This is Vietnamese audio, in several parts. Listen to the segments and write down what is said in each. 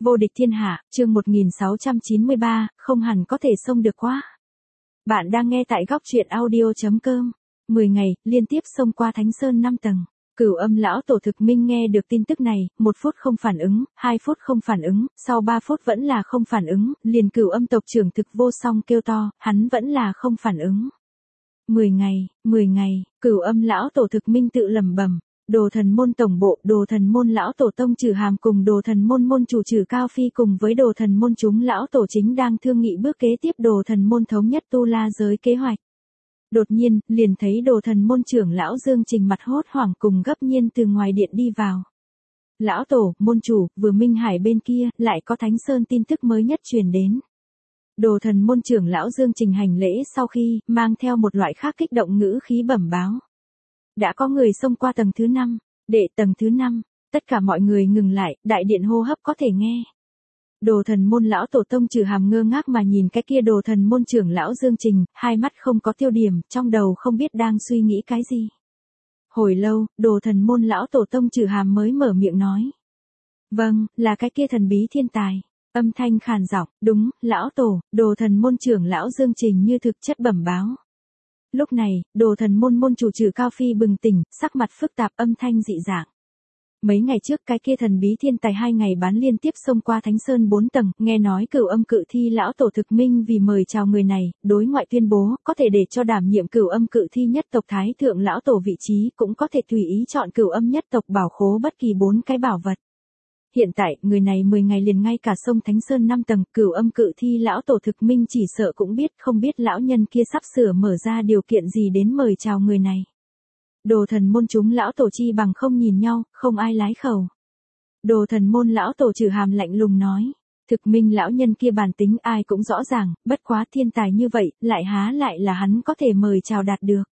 Vô địch thiên hạ, chương 1693, không hẳn có thể xông được quá. Bạn đang nghe tại góc truyện audio.com. 10 ngày, liên tiếp xông qua Thánh Sơn 5 tầng. Cửu Âm lão tổ Thực Minh nghe được tin tức này, 1 phút không phản ứng, 2 phút không phản ứng, sau 3 phút vẫn là không phản ứng, liền Cửu Âm tộc trưởng Thực Vô Song kêu to, hắn vẫn là không phản ứng. 10 ngày, Cửu Âm lão tổ Thực Minh tự lẩm bẩm. Đồ Thần môn tổng bộ, Đồ Thần môn lão tổ tông Trử Hàm cùng Đồ Thần môn môn chủ Trử Cao Phi cùng với Đồ Thần môn chúng lão tổ chính đang thương nghị bước kế tiếp Đồ Thần môn thống nhất tu la giới kế hoạch. Đột nhiên, liền thấy Đồ Thần môn trưởng lão Dương Trình mặt hốt hoảng cùng gấp nhiên từ ngoài điện đi vào. Lão tổ, môn chủ, vừa Minh Hải bên kia, lại có Thánh Sơn tin tức mới nhất truyền đến. Đồ Thần môn trưởng lão Dương Trình hành lễ sau khi, mang theo một loại khác kích động ngữ khí bẩm báo. Đã có người xông qua tầng thứ 5, tầng thứ 5, tất cả mọi người ngừng lại, đại điện hô hấp có thể nghe. Đồ Thần môn lão tổ tông Trử Hàm ngơ ngác mà nhìn cái kia Đồ Thần môn trưởng lão Dương Trình, hai mắt không có tiêu điểm, trong đầu không biết đang suy nghĩ cái gì. Hồi lâu, Đồ Thần môn lão tổ tông Trử Hàm mới mở miệng nói. Vâng, là cái kia thần bí thiên tài. Âm thanh khàn giọng, đúng, lão tổ, Đồ Thần môn trưởng lão Dương Trình như thực chất bẩm báo. Lúc này, Đồ Thần môn môn chủ Trử Cao Phi bừng tỉnh, sắc mặt phức tạp, âm thanh dị dạng. Mấy ngày trước cái kia thần bí thiên tài 2 ngày bán liên tiếp xông qua Thánh Sơn 4 tầng, nghe nói Cửu Âm Cự Thi lão tổ Thực Minh vì mời chào người này, đối ngoại tuyên bố, có thể để cho đảm nhiệm Cửu Âm Cự Thi nhất tộc Thái thượng lão tổ vị trí, cũng có thể tùy ý chọn Cửu Âm nhất tộc bảo khố bất kỳ 4 cái bảo vật. Hiện tại, người này 10 ngày liền ngay cả sông Thánh Sơn 5 tầng, Cửu Âm Cự Thi lão tổ Thực Minh chỉ sợ cũng biết, không biết lão nhân kia sắp sửa mở ra điều kiện gì đến mời chào người này. Đồ Thần môn chúng lão tổ chi bằng không nhìn nhau, không ai lái khẩu. Đồ Thần môn lão tổ Trử Hàm lạnh lùng nói, Thực Minh lão nhân kia bản tính ai cũng rõ ràng, bất quá thiên tài như vậy, lại há lại là hắn có thể mời chào đạt được.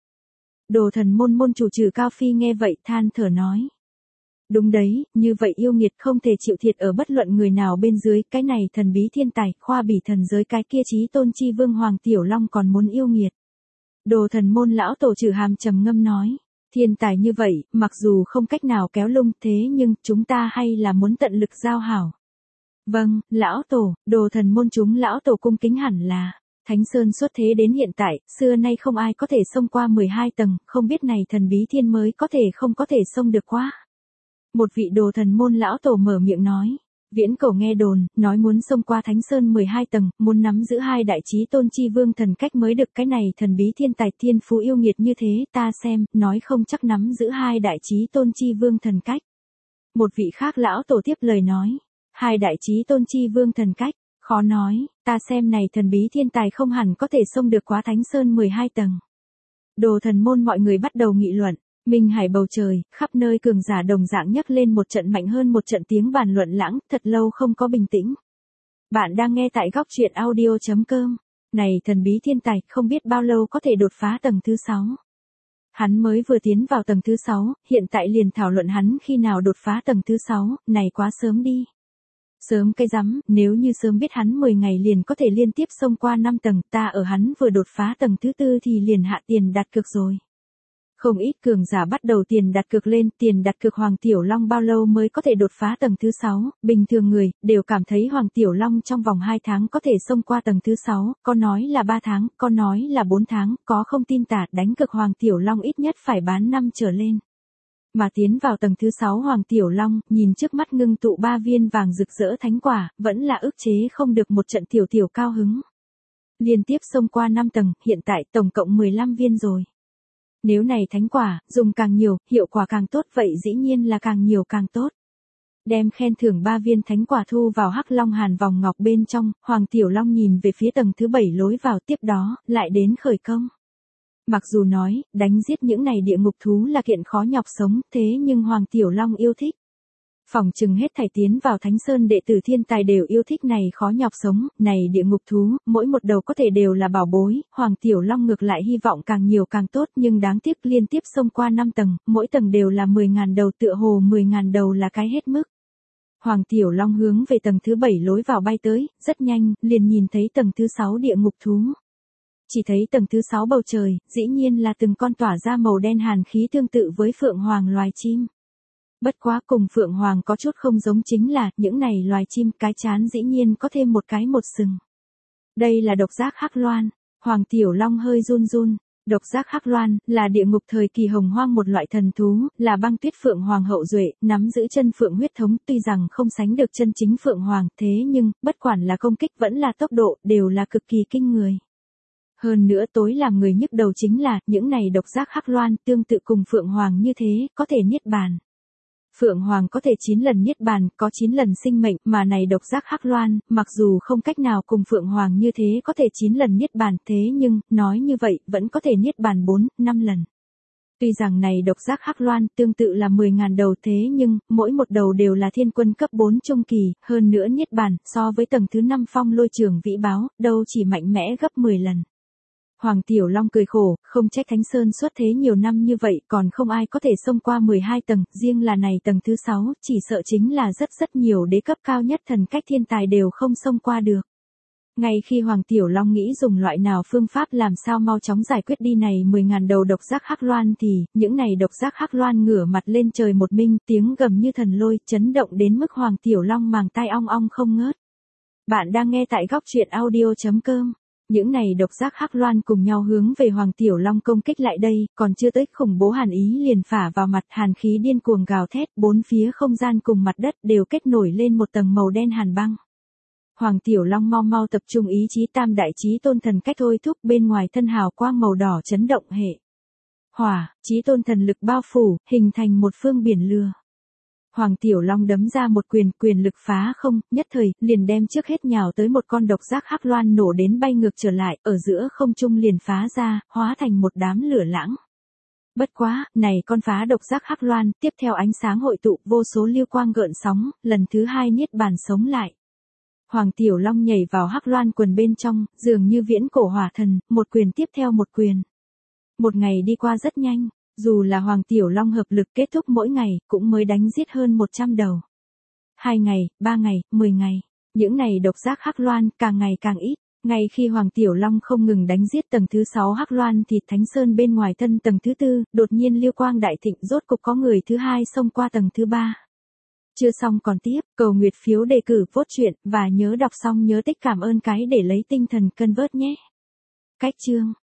Đồ Thần môn môn chủ Trử Cao Phi nghe vậy than thở nói. Đúng đấy, như vậy yêu nghiệt không thể chịu thiệt ở bất luận người nào bên dưới, cái này thần bí thiên tài, khoa bỉ thần giới cái kia chí tôn chi vương Hoàng Tiểu Long còn muốn yêu nghiệt. Đồ Thần môn lão tổ Trử Hàm trầm ngâm nói, thiên tài như vậy, mặc dù không cách nào kéo lung thế nhưng chúng ta hay là muốn tận lực giao hảo. Vâng, lão tổ, Đồ Thần môn chúng lão tổ cung kính hẳn là. Thánh Sơn xuất thế đến hiện tại, xưa nay không ai có thể xông qua 12 tầng, không biết này thần bí thiên mới có thể không có thể xông được quá. Một vị Đồ Thần môn lão tổ mở miệng nói, viễn cổ nghe đồn, nói muốn xông qua Thánh Sơn 12 tầng, muốn nắm giữ 2 đại chí tôn chi vương thần cách mới được, cái này thần bí thiên tài thiên phú yêu nghiệt như thế, ta xem, nói không chắc nắm giữ 2 đại chí tôn chi vương thần cách. Một vị khác lão tổ tiếp lời nói, 2 đại chí tôn chi vương thần cách, khó nói, ta xem này thần bí thiên tài không hẳn có thể xông được quá Thánh Sơn 12 tầng. Đồ Thần môn mọi người bắt đầu nghị luận. Minh Hải bầu trời, khắp nơi cường giả đồng dạng nhấc lên một trận mạnh hơn một trận tiếng bàn luận lãng, thật lâu không có bình tĩnh. Bạn đang nghe tại góc truyện audio.com. Này thần bí thiên tài, không biết bao lâu có thể đột phá tầng thứ 6. Hắn mới vừa tiến vào tầng thứ 6, hiện tại liền thảo luận hắn khi nào đột phá tầng thứ 6, này quá sớm đi. Sớm cái rắm, nếu như sớm biết hắn 10 ngày liền có thể liên tiếp xông qua 5 tầng, ta ở hắn vừa đột phá tầng thứ 4 thì liền hạ tiền đặt cược rồi. Không ít cường giả bắt đầu tiền đặt cược lên, tiền đặt cược Hoàng Tiểu Long bao lâu mới có thể đột phá tầng thứ 6, bình thường người, đều cảm thấy Hoàng Tiểu Long trong vòng 2 tháng có thể xông qua tầng thứ 6, có nói là 3 tháng, có nói là 4 tháng, có không tin tả đánh cược Hoàng Tiểu Long ít nhất phải bán 5 trở lên. Mà tiến vào tầng thứ 6 Hoàng Tiểu Long, nhìn trước mắt ngưng tụ 3 viên vàng rực rỡ thánh quả, vẫn là ức chế không được một trận tiểu cao hứng. Liên tiếp xông qua 5 tầng, hiện tại tổng cộng 15 viên rồi. Nếu này thánh quả, dùng càng nhiều, hiệu quả càng tốt vậy dĩ nhiên là càng nhiều càng tốt. Đem khen thưởng 3 viên thánh quả thu vào Hắc Long Hàn vòng ngọc bên trong, Hoàng Tiểu Long nhìn về phía tầng thứ 7 lối vào tiếp đó, lại đến khởi công. Mặc dù nói, đánh giết những này địa ngục thú là kiện khó nhọc sống, thế nhưng Hoàng Tiểu Long yêu thích. Phỏng chừng hết thảy tiến vào Thánh Sơn đệ tử thiên tài đều yêu thích này khó nhọc sống, này địa ngục thú, mỗi một đầu có thể đều là bảo bối, Hoàng Tiểu Long ngược lại hy vọng càng nhiều càng tốt nhưng đáng tiếc liên tiếp xông qua 5 tầng, mỗi tầng đều là 10.000 đầu tựa hồ 10.000 đầu là cái hết mức. Hoàng Tiểu Long hướng về tầng thứ 7 lối vào bay tới, rất nhanh, liền nhìn thấy tầng thứ 6 địa ngục thú. Chỉ thấy tầng thứ 6 bầu trời, dĩ nhiên là từng con tỏa ra màu đen hàn khí tương tự với phượng hoàng loài chim. Bất quá cùng Phượng Hoàng có chút không giống chính là, những này loài chim cái chán dĩ nhiên có thêm một cái một sừng. Đây là độc giác hắc loan. Hoàng Tiểu Long hơi run run. Độc giác hắc loan, là địa ngục thời kỳ hồng hoang một loại thần thú, là băng tuyết Phượng Hoàng hậu duệ, nắm giữ chân Phượng huyết thống, tuy rằng không sánh được chân chính Phượng Hoàng, thế nhưng, bất quản là công kích vẫn là tốc độ, đều là cực kỳ kinh người. Hơn nữa tối làm người nhức đầu chính là, những này độc giác hắc loan, tương tự cùng Phượng Hoàng như thế, có thể niết bàn. Phượng Hoàng có thể 9 lần niết bàn, có 9 lần sinh mệnh, mà này độc giác hắc loan, mặc dù không cách nào cùng Phượng Hoàng như thế có thể 9 lần niết bàn, thế nhưng, nói như vậy, vẫn có thể niết bàn 4, 5 lần. Tuy rằng này độc giác hắc loan tương tự là 10.000 đầu thế nhưng, mỗi một đầu đều là thiên quân cấp 4 trung kỳ, hơn nữa niết bàn, so với tầng thứ 5 phong lôi trường vĩ báo, đâu chỉ mạnh mẽ gấp 10 lần. Hoàng Tiểu Long cười khổ, không trách Thánh Sơn xuất thế nhiều năm như vậy còn không ai có thể xông qua 12 tầng, riêng là này tầng thứ 6, chỉ sợ chính là rất nhiều đế cấp cao nhất thần cách thiên tài đều không xông qua được. Ngay khi Hoàng Tiểu Long nghĩ dùng loại nào phương pháp làm sao mau chóng giải quyết đi này 10.000 đầu độc giác hắc loan thì, những này độc giác hắc loan ngửa mặt lên trời một minh, tiếng gầm như thần lôi, chấn động đến mức Hoàng Tiểu Long màng tai ong ong không ngớt. Bạn đang nghe tại góc truyện audio.com. Những này độc giác hắc loan cùng nhau hướng về Hoàng Tiểu Long công kích lại đây, còn chưa tới khủng bố hàn ý liền phả vào mặt, hàn khí điên cuồng gào thét, bốn phía không gian cùng mặt đất đều kết nổi lên một tầng màu đen hàn băng. Hoàng Tiểu Long mau tập trung ý chí tam đại chí tôn thần cách thôi thúc, bên ngoài thân hào quang màu đỏ chấn động hệ hỏa, chí tôn thần lực bao phủ, hình thành một phương biển lửa. Hoàng Tiểu Long đấm ra một quyền lực phá không, nhất thời, liền đem trước hết nhào tới một con độc giác hắc loan nổ đến bay ngược trở lại, ở giữa không trung liền phá ra, hóa thành một đám lửa lãng. Bất quá, này con phá độc giác hắc loan, tiếp theo ánh sáng hội tụ, vô số lưu quang gợn sóng, lần thứ 2 niết bàn sống lại. Hoàng Tiểu Long nhảy vào hắc loan quần bên trong, dường như viễn cổ hỏa thần, một quyền tiếp theo một quyền. Một ngày đi qua rất nhanh. Dù là Hoàng Tiểu Long hợp lực kết thúc mỗi ngày, cũng mới đánh giết hơn 100 đầu. 2 ngày, 3 ngày, 10 ngày. Những này độc giác hắc loan càng ngày càng ít. Ngay khi Hoàng Tiểu Long không ngừng đánh giết tầng thứ 6 hắc loan thì Thánh Sơn bên ngoài thân tầng thứ 4, đột nhiên lưu quang đại thịnh, rốt cục có người thứ 2 xông qua tầng thứ 3. Chưa xong còn tiếp, cầu nguyệt phiếu đề cử vote chuyện, và nhớ đọc xong nhớ tích cảm ơn cái để lấy tinh thần convert nhé. Cách chương